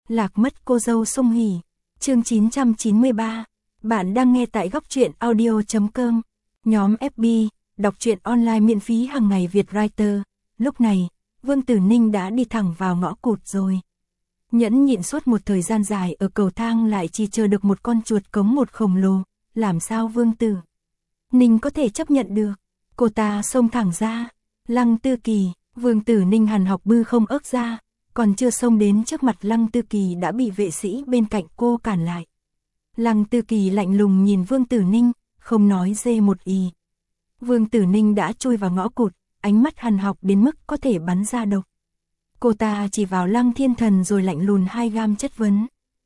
Lạc mất cô dâu sung hỉ. Chương 993. Bạn đang nghe tại góc truyện audio.com. Nhóm FB, đọc truyện online miễn phí hàng ngày Việt Writer. Lúc này, Vương Tử Ninh đã đi thẳng vào ngõ cụt rồi. Nhẫn nhịn suốt một thời gian dài ở cầu thang lại chỉ chờ được một con chuột cống một khổng lồ. Làm sao Vương Tử Ninh có thể chấp nhận được? Cô ta xông thẳng ra. Lăng Tư Kỳ, Vương Tử Ninh hằn học bư không ớt ra. Còn chưa xông đến trước mặt Lăng Tư Kỳ đã bị vệ sĩ bên cạnh cô cản lại. Lăng Tư Kỳ lạnh lùng nhìn Vương Tử Ninh, không nói dê một ý. Vương Tử Ninh đã chui vào ngõ cụt, ánh mắt hằn học đến mức có thể bắn ra độc. Cô ta chỉ vào Lăng Thiên Thần rồi lạnh lùng 2 gam chất vấn.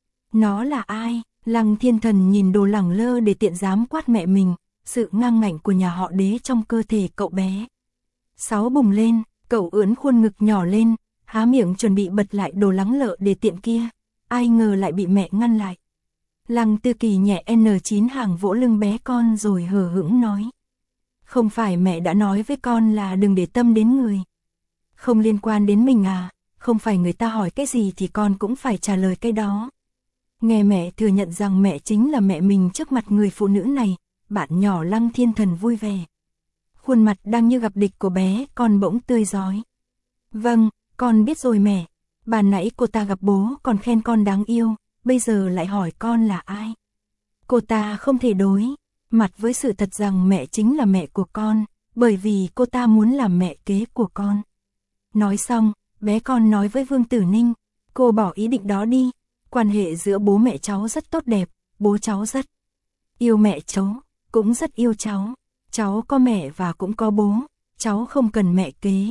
Nó là ai? Lăng Thiên Thần nhìn đồ lẳng lơ để tiện dám quát mẹ mình, sự ngang ngạnh của nhà họ Đế trong cơ thể cậu bé. Sáu bùng lên, cậu ưỡn khuôn ngực nhỏ lên, há miệng chuẩn bị bật lại đồ lắng lợ để tiện kia, ai ngờ lại bị mẹ ngăn lại. Lăng Tư Kỳ nhẹ N9 hàng vỗ lưng bé con rồi hờ hững nói. Không phải mẹ đã nói với con là đừng để tâm đến người. Không liên quan đến mình à, không phải người ta hỏi cái gì thì con cũng phải trả lời cái đó. Nghe mẹ thừa nhận rằng mẹ chính là mẹ mình trước mặt người phụ nữ này, bạn nhỏ Lăng Thiên Thần vui vẻ. Khuôn mặt đang như gặp địch của bé con bỗng tươi rói. Vâng, con biết rồi mẹ. Ban nãy cô ta gặp bố còn khen con đáng yêu, bây giờ lại hỏi con là ai. Cô ta không thể đối mặt với sự thật rằng mẹ chính là mẹ của con, bởi vì cô ta muốn làm mẹ kế của con. Nói xong, bé con nói với Vương Tử Ninh, cô bỏ ý định đó đi, quan hệ giữa bố mẹ cháu rất tốt đẹp, bố cháu rất yêu mẹ cháu, cũng rất yêu cháu. Cháu có mẹ và cũng có bố, cháu không cần mẹ kế.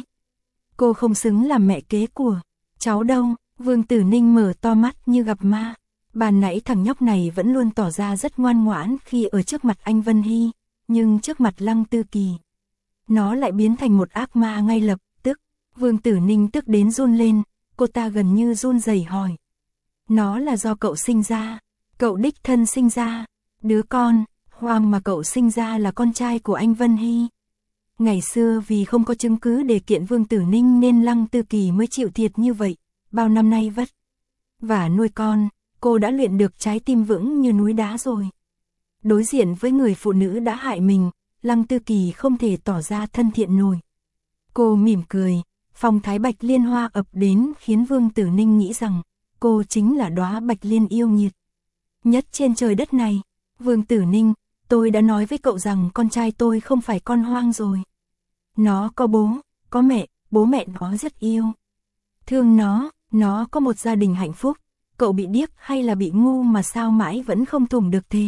Cô không xứng làm mẹ kế của cháu đâu. Vương Tử Ninh mở to mắt như gặp ma. Ban nãy thằng nhóc này vẫn luôn tỏ ra rất ngoan ngoãn khi ở trước mặt anh Vân Hy, nhưng trước mặt Lăng Tư Kỳ, nó lại biến thành một ác ma ngay lập tức. Vương Tử Ninh tức đến run lên, cô ta gần như run rẩy hỏi. Nó là do cậu sinh ra, cậu đích thân sinh ra, đứa con hoang mà cậu sinh ra là con trai của anh Vân Hy. Ngày xưa vì không có chứng cứ để kiện Vương Tử Ninh nên Lăng Tư Kỳ mới chịu thiệt như vậy, bao năm nay vất vả nuôi con, cô đã luyện được trái tim vững như núi đá rồi. Đối diện với người phụ nữ đã hại mình, Lăng Tư Kỳ không thể tỏ ra thân thiện nổi. Cô mỉm cười, phong thái bạch liên hoa ập đến khiến Vương Tử Ninh nghĩ rằng cô chính là đóa bạch liên yêu nhiệt nhất trên trời đất này. Vương Tử Ninh, tôi đã nói với cậu rằng con trai tôi không phải con hoang rồi. Nó có bố, có mẹ, bố mẹ nó rất yêu thương nó có một gia đình hạnh phúc. Cậu bị điếc hay là bị ngu mà sao mãi vẫn không thủng được thế?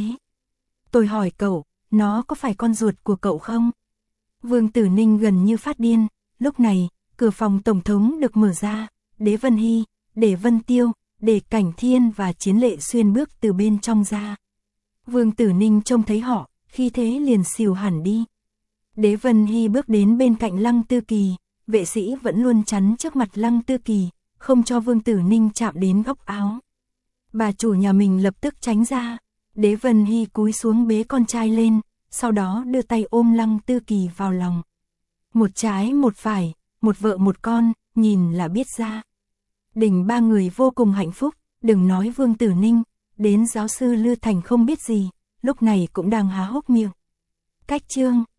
Tôi hỏi cậu, nó có phải con ruột của cậu không? Vương Tử Ninh gần như phát điên. Lúc này, cửa phòng tổng thống được mở ra, Đế Vân Hy, Để Vân Tiêu, Để Cảnh Thiên và Chiến Lệ Xuyên bước từ bên trong ra. Vương Tử Ninh trông thấy họ, khi thế liền xìu hẳn đi. Đế Vân Hy bước đến bên cạnh Lăng Tư Kỳ, vệ sĩ vẫn luôn chắn trước mặt Lăng Tư Kỳ, không cho Vương Tử Ninh chạm đến góc áo. Bà chủ nhà mình lập tức tránh ra. Đế Vân Hy cúi xuống bế con trai lên, sau đó đưa tay ôm Lăng Tư Kỳ vào lòng. Một trái một phải, một vợ một con, nhìn là biết ra. Đình ba người vô cùng hạnh phúc, đừng nói Vương Tử Ninh, đến giáo sư Lư Thành không biết gì, lúc này cũng đang há hốc miệng. Cách chương